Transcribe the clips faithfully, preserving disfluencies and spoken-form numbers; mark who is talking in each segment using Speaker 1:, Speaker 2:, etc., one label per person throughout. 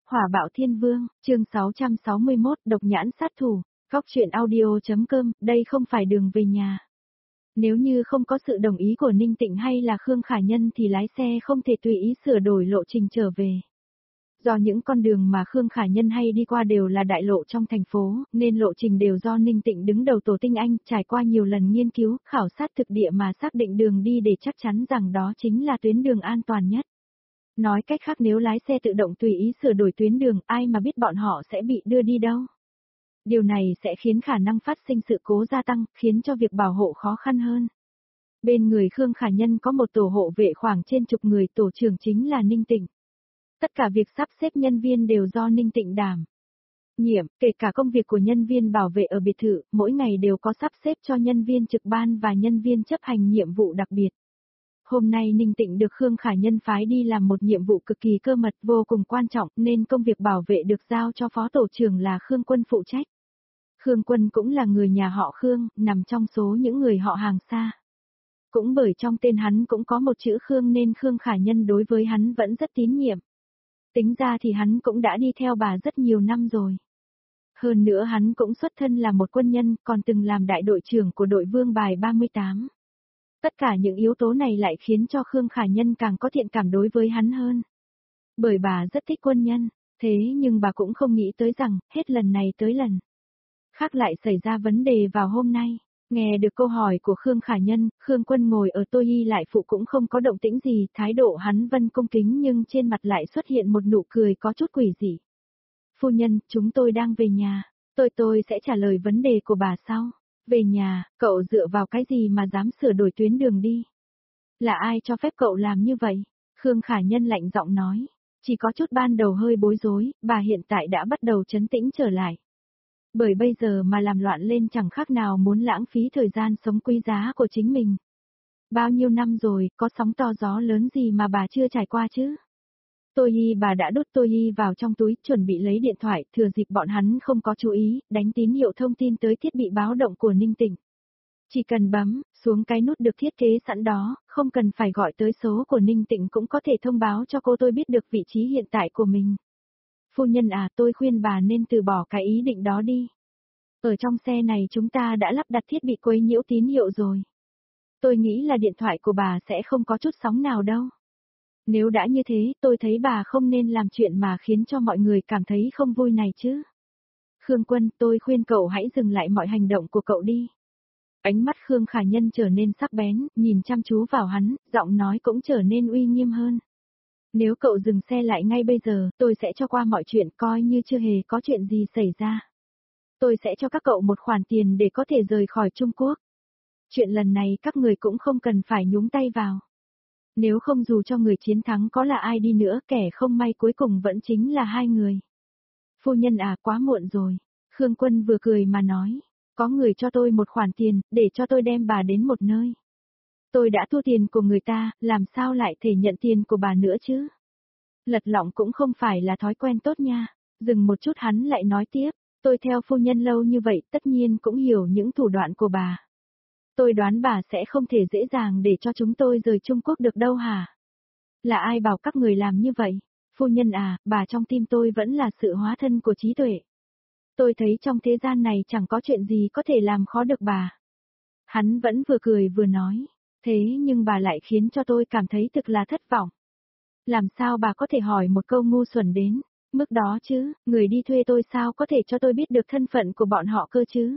Speaker 1: Hỏa bạo thiên vương, chương sáu trăm sáu mươi mốt, độc nhãn sát thủ, góc truyện audio.com, đây không phải đường về nhà. Nếu như không có sự đồng ý của Ninh Tịnh hay là Khương Khả Nhân thì lái xe không thể tùy ý sửa đổi lộ trình trở về. Do những con đường mà Khương Khả Nhân hay đi qua đều là đại lộ trong thành phố, nên lộ trình đều do Ninh Tịnh đứng đầu tổ tinh anh, trải qua nhiều lần nghiên cứu, khảo sát thực địa mà xác định đường đi để chắc chắn rằng đó chính là tuyến đường an toàn nhất. Nói cách khác, nếu lái xe tự động tùy ý sửa đổi tuyến đường, ai mà biết bọn họ sẽ bị đưa đi đâu. Điều này sẽ khiến khả năng phát sinh sự cố gia tăng, khiến cho việc bảo hộ khó khăn hơn. Bên người Khương Khả Nhân có một tổ hộ vệ khoảng trên chục người, tổ trưởng chính là Ninh Tịnh. Tất cả việc sắp xếp nhân viên đều do Ninh Tịnh đảm nhiệm, kể cả công việc của nhân viên bảo vệ ở biệt thự, mỗi ngày đều có sắp xếp cho nhân viên trực ban và nhân viên chấp hành nhiệm vụ đặc biệt. Hôm nay Ninh Tịnh được Khương Khả Nhân phái đi làm một nhiệm vụ cực kỳ cơ mật vô cùng quan trọng, nên công việc bảo vệ được giao cho phó tổ trưởng là Khương Quân phụ trách. Khương Quân cũng là người nhà họ Khương, nằm trong số những người họ hàng xa. Cũng bởi trong tên hắn cũng có một chữ Khương nên Khương Khả Nhân đối với hắn vẫn rất tín nhiệm. Tính ra thì hắn cũng đã đi theo bà rất nhiều năm rồi. Hơn nữa hắn cũng xuất thân là một quân nhân, còn từng làm đại đội trưởng của đội Vương Bài ba mươi tám. Tất cả những yếu tố này lại khiến cho Khương Khả Nhân càng có thiện cảm đối với hắn hơn. Bởi bà rất thích quân nhân, thế nhưng bà cũng không nghĩ tới rằng, hết lần này tới lần khác lại xảy ra vấn đề vào hôm nay. Nghe được câu hỏi của Khương Khả Nhân, Khương Quân ngồi ở Tô Y lại phụ cũng không có động tĩnh gì, thái độ hắn vẫn cung kính nhưng trên mặt lại xuất hiện một nụ cười có chút quỷ dị. Phu nhân, chúng tôi đang về nhà, tôi tôi sẽ trả lời vấn đề của bà sau. Về nhà, cậu dựa vào cái gì mà dám sửa đổi tuyến đường đi? Là ai cho phép cậu làm như vậy? Khương Khả Nhân lạnh giọng nói. Chỉ có chút ban đầu hơi bối rối, bà hiện tại đã bắt đầu trấn tĩnh trở lại. Bởi bây giờ mà làm loạn lên chẳng khác nào muốn lãng phí thời gian sống quý giá của chính mình. Bao nhiêu năm rồi, có sóng to gió lớn gì mà bà chưa trải qua chứ? Tôi y bà đã đút tôi y vào trong túi, chuẩn bị lấy điện thoại, thừa dịp bọn hắn không có chú ý, đánh tín hiệu thông tin tới thiết bị báo động của Ninh Tịnh. Chỉ cần bấm xuống cái nút được thiết kế sẵn đó, không cần phải gọi tới số của Ninh Tịnh cũng có thể thông báo cho cô tôi biết được vị trí hiện tại của mình. Phu nhân à, tôi khuyên bà nên từ bỏ cái ý định đó đi. Ở trong xe này chúng ta đã lắp đặt thiết bị quấy nhiễu tín hiệu rồi. Tôi nghĩ là điện thoại của bà sẽ không có chút sóng nào đâu. Nếu đã như thế, tôi thấy bà không nên làm chuyện mà khiến cho mọi người cảm thấy không vui này chứ. Khương Quân, tôi khuyên cậu hãy dừng lại mọi hành động của cậu đi. Ánh mắt Khương Khả Nhân trở nên sắc bén, nhìn chăm chú vào hắn, giọng nói cũng trở nên uy nghiêm hơn. Nếu cậu dừng xe lại ngay bây giờ, tôi sẽ cho qua mọi chuyện coi như chưa hề có chuyện gì xảy ra. Tôi sẽ cho các cậu một khoản tiền để có thể rời khỏi Trung Quốc. Chuyện lần này các người cũng không cần phải nhúng tay vào. Nếu không dù cho người chiến thắng có là ai đi nữa, kẻ không may cuối cùng vẫn chính là hai người. Phu nhân à, quá muộn rồi. Khương Quân vừa cười mà nói. Có người cho tôi một khoản tiền, để cho tôi đem bà đến một nơi. Tôi đã thua tiền của người ta, làm sao lại thể nhận tiền của bà nữa chứ? Lật lọng cũng không phải là thói quen tốt nha. Dừng một chút hắn lại nói tiếp. Tôi theo phu nhân lâu như vậy tất nhiên cũng hiểu những thủ đoạn của bà. Tôi đoán bà sẽ không thể dễ dàng để cho chúng tôi rời Trung Quốc được đâu hả? Là ai bảo các người làm như vậy? Phu nhân à, bà trong tim tôi vẫn là sự hóa thân của trí tuệ. Tôi thấy trong thế gian này chẳng có chuyện gì có thể làm khó được bà. Hắn vẫn vừa cười vừa nói. Thế nhưng bà lại khiến cho tôi cảm thấy thực là thất vọng. Làm sao bà có thể hỏi một câu ngu xuẩn đến mức đó chứ? Người đi thuê tôi sao có thể cho tôi biết được thân phận của bọn họ cơ chứ?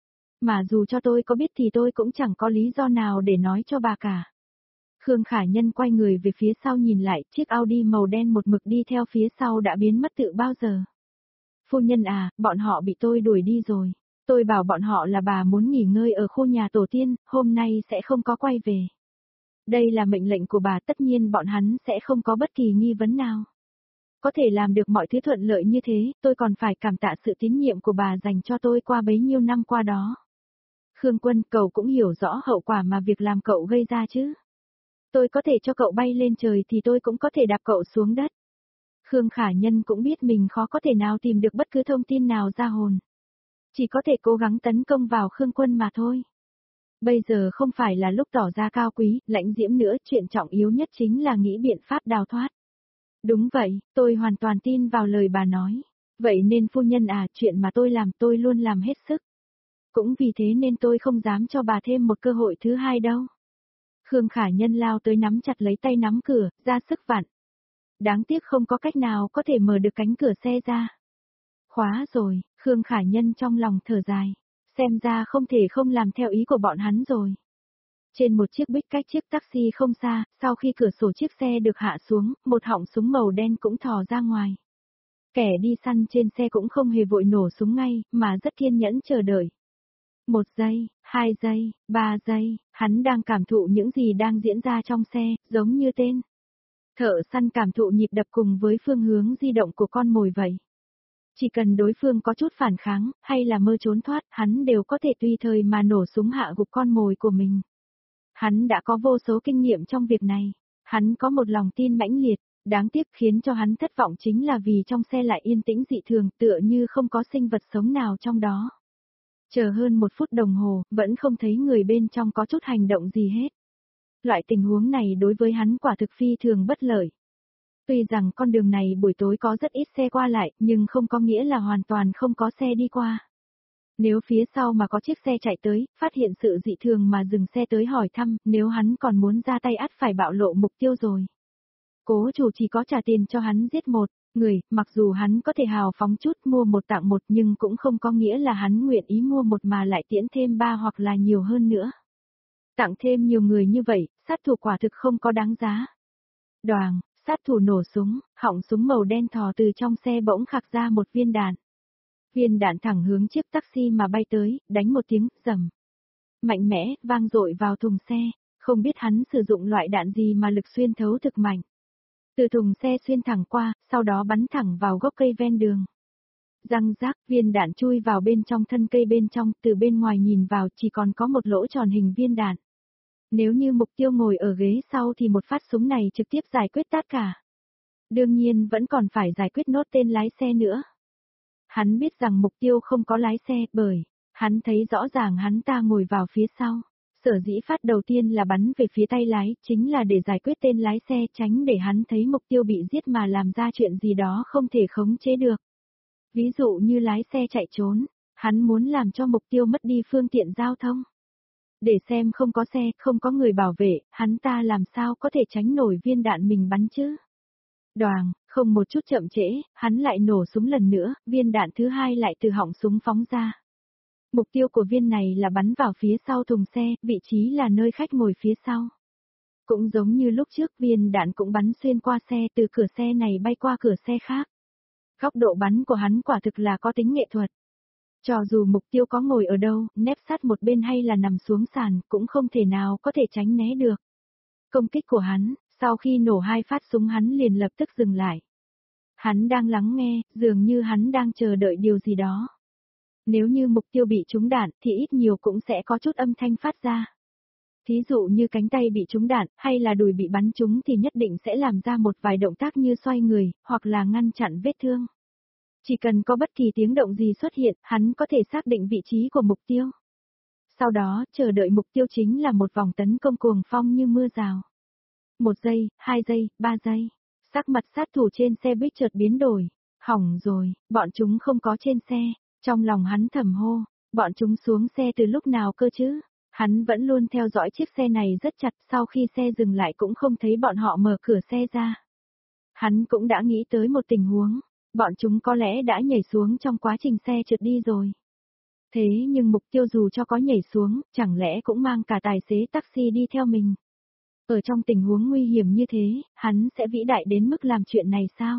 Speaker 1: Mà dù cho tôi có biết thì tôi cũng chẳng có lý do nào để nói cho bà cả. Khương Khả Nhân quay người về phía sau nhìn lại, chiếc Audi màu đen một mực đi theo phía sau đã biến mất từ bao giờ. Phu nhân à, bọn họ bị tôi đuổi đi rồi. Tôi bảo bọn họ là bà muốn nghỉ ngơi ở khu nhà tổ tiên, hôm nay sẽ không có quay về. Đây là mệnh lệnh của bà, tất nhiên bọn hắn sẽ không có bất kỳ nghi vấn nào. Có thể làm được mọi thứ thuận lợi như thế, tôi còn phải cảm tạ sự tín nhiệm của bà dành cho tôi qua bấy nhiêu năm qua đó. Khương Quân, cậu cũng hiểu rõ hậu quả mà việc làm cậu gây ra chứ. Tôi có thể cho cậu bay lên trời thì tôi cũng có thể đạp cậu xuống đất. Khương Khả Nhân cũng biết mình khó có thể nào tìm được bất cứ thông tin nào ra hồn. Chỉ có thể cố gắng tấn công vào Khương Quân mà thôi. Bây giờ không phải là lúc tỏ ra cao quý, lãnh diễm nữa, chuyện trọng yếu nhất chính là nghĩ biện pháp đào thoát. Đúng vậy, tôi hoàn toàn tin vào lời bà nói. Vậy nên phu nhân à, chuyện mà tôi làm tôi luôn làm hết sức. Cũng vì thế nên tôi không dám cho bà thêm một cơ hội thứ hai đâu. Khương Khả Nhân lao tới nắm chặt lấy tay nắm cửa, ra sức vặn. Đáng tiếc không có cách nào có thể mở được cánh cửa xe ra. Khóa rồi, Khương Khả Nhân trong lòng thở dài. Xem ra không thể không làm theo ý của bọn hắn rồi. Trên một chiếc bích cách chiếc taxi không xa, sau khi cửa sổ chiếc xe được hạ xuống, một họng súng màu đen cũng thò ra ngoài. Kẻ đi săn trên xe cũng không hề vội nổ súng ngay, mà rất kiên nhẫn chờ đợi. Một giây, hai giây, ba giây, hắn đang cảm thụ những gì đang diễn ra trong xe, giống như tên. Thợ săn cảm thụ nhịp đập cùng với phương hướng di động của con mồi vậy. Chỉ cần đối phương có chút phản kháng, hay là mơ trốn thoát, hắn đều có thể tùy thời mà nổ súng hạ gục con mồi của mình. Hắn đã có vô số kinh nghiệm trong việc này. Hắn có một lòng tin mãnh liệt, đáng tiếc khiến cho hắn thất vọng chính là vì trong xe lại yên tĩnh dị thường, tựa như không có sinh vật sống nào trong đó. Chờ hơn một phút đồng hồ, vẫn không thấy người bên trong có chút hành động gì hết. Loại tình huống này đối với hắn quả thực phi thường bất lợi. Tuy rằng con đường này buổi tối có rất ít xe qua lại, nhưng không có nghĩa là hoàn toàn không có xe đi qua. Nếu phía sau mà có chiếc xe chạy tới, phát hiện sự dị thường mà dừng xe tới hỏi thăm, nếu hắn còn muốn ra tay ắt phải bạo lộ mục tiêu rồi. Cố chủ chỉ có trả tiền cho hắn giết một người, mặc dù hắn có thể hào phóng chút mua một tặng một nhưng cũng không có nghĩa là hắn nguyện ý mua một mà lại tiễn thêm ba hoặc là nhiều hơn nữa. Tặng thêm nhiều người như vậy, sát thủ quả thực không có đáng giá. Đoàng, sát thủ nổ súng, họng súng màu đen thò từ trong xe bỗng khạc ra một viên đạn. Viên đạn thẳng hướng chiếc taxi mà bay tới, đánh một tiếng, rầm. Mạnh mẽ, vang dội vào thùng xe, không biết hắn sử dụng loại đạn gì mà lực xuyên thấu thực mạnh. Từ thùng xe xuyên thẳng qua, sau đó bắn thẳng vào gốc cây ven đường. Răng rác, viên đạn chui vào bên trong thân cây bên trong, từ bên ngoài nhìn vào chỉ còn có một lỗ tròn hình viên đạn. Nếu như mục tiêu ngồi ở ghế sau thì một phát súng này trực tiếp giải quyết tất cả. Đương nhiên vẫn còn phải giải quyết nốt tên lái xe nữa. Hắn biết rằng mục tiêu không có lái xe bởi, hắn thấy rõ ràng hắn ta ngồi vào phía sau. Sở dĩ phát đầu tiên là bắn về phía tay lái, chính là để giải quyết tên lái xe tránh để hắn thấy mục tiêu bị giết mà làm ra chuyện gì đó không thể khống chế được. Ví dụ như lái xe chạy trốn, hắn muốn làm cho mục tiêu mất đi phương tiện giao thông. Để xem không có xe, không có người bảo vệ, hắn ta làm sao có thể tránh nổi viên đạn mình bắn chứ? Đoàng, không một chút chậm trễ, hắn lại nổ súng lần nữa, viên đạn thứ hai lại từ họng súng phóng ra. Mục tiêu của viên này là bắn vào phía sau thùng xe, vị trí là nơi khách ngồi phía sau. Cũng giống như lúc trước viên đạn cũng bắn xuyên qua xe từ cửa xe này bay qua cửa xe khác. Góc độ bắn của hắn quả thực là có tính nghệ thuật. Cho dù mục tiêu có ngồi ở đâu, nép sát một bên hay là nằm xuống sàn, cũng không thể nào có thể tránh né được. Công kích của hắn, sau khi nổ hai phát súng hắn liền lập tức dừng lại. Hắn đang lắng nghe, dường như hắn đang chờ đợi điều gì đó. Nếu như mục tiêu bị trúng đạn thì ít nhiều cũng sẽ có chút âm thanh phát ra. Thí dụ như cánh tay bị trúng đạn, hay là đùi bị bắn trúng thì nhất định sẽ làm ra một vài động tác như xoay người, hoặc là ngăn chặn vết thương. Chỉ cần có bất kỳ tiếng động gì xuất hiện, hắn có thể xác định vị trí của mục tiêu. Sau đó, chờ đợi mục tiêu chính là một vòng tấn công cuồng phong như mưa rào. Một giây, hai giây, ba giây. Sắc mặt sát thủ trên xe buýt chợt biến đổi. Hỏng rồi, bọn chúng không có trên xe. Trong lòng hắn thầm hô, bọn chúng xuống xe từ lúc nào cơ chứ? Hắn vẫn luôn theo dõi chiếc xe này rất chặt, sau khi xe dừng lại cũng không thấy bọn họ mở cửa xe ra. Hắn cũng đã nghĩ tới một tình huống, bọn chúng có lẽ đã nhảy xuống trong quá trình xe trượt đi rồi. Thế nhưng mục tiêu dù cho có nhảy xuống, chẳng lẽ cũng mang cả tài xế taxi đi theo mình. Ở trong tình huống nguy hiểm như thế, hắn sẽ vĩ đại đến mức làm chuyện này sao?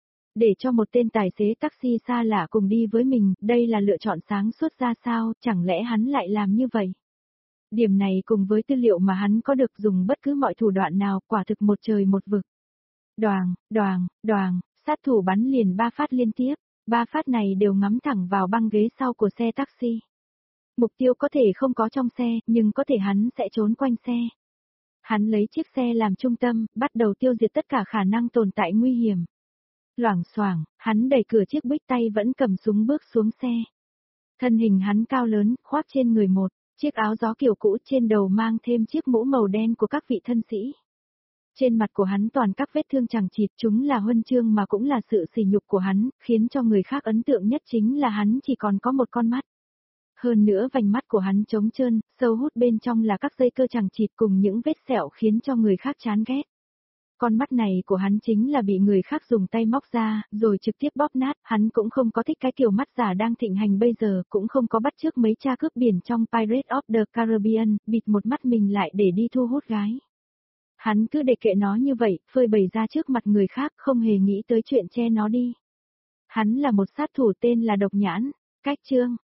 Speaker 1: Để cho một tên tài xế taxi xa lạ cùng đi với mình, đây là lựa chọn sáng suốt ra sao, chẳng lẽ hắn lại làm như vậy? Điểm này cùng với tư liệu mà hắn có được dùng bất cứ mọi thủ đoạn nào, quả thực một trời một vực. Đoàng, đoàng, đoàng, sát thủ bắn liền ba phát liên tiếp, ba phát này đều ngắm thẳng vào băng ghế sau của xe taxi. Mục tiêu có thể không có trong xe, nhưng có thể hắn sẽ trốn quanh xe. Hắn lấy chiếc xe làm trung tâm, bắt đầu tiêu diệt tất cả khả năng tồn tại nguy hiểm. Loảng xoảng, hắn đẩy cửa chiếc bích tay vẫn cầm súng bước xuống xe. Thân hình hắn cao lớn, khoác trên người một chiếc áo gió kiểu cũ, trên đầu mang thêm chiếc mũ màu đen của các vị thân sĩ. Trên mặt của hắn toàn các vết thương chằng chịt, chúng là huân chương mà cũng là sự sỉ nhục của hắn, khiến cho người khác ấn tượng nhất chính là hắn chỉ còn có một con mắt. Hơn nữa vành mắt của hắn trống trơn, sâu hút bên trong là các dây cơ chằng chịt cùng những vết sẹo khiến cho người khác chán ghét. Con mắt này của hắn chính là bị người khác dùng tay móc ra, rồi trực tiếp bóp nát, hắn cũng không có thích cái kiểu mắt giả đang thịnh hành bây giờ, cũng không có bắt chước mấy cha cướp biển trong Pirates of the Caribbean, bịt một mắt mình lại để đi thu hút gái. Hắn cứ để kệ nó như vậy, phơi bày ra trước mặt người khác, không hề nghĩ tới chuyện che nó đi. Hắn là một sát thủ tên là Độc Nhãn. Cách chương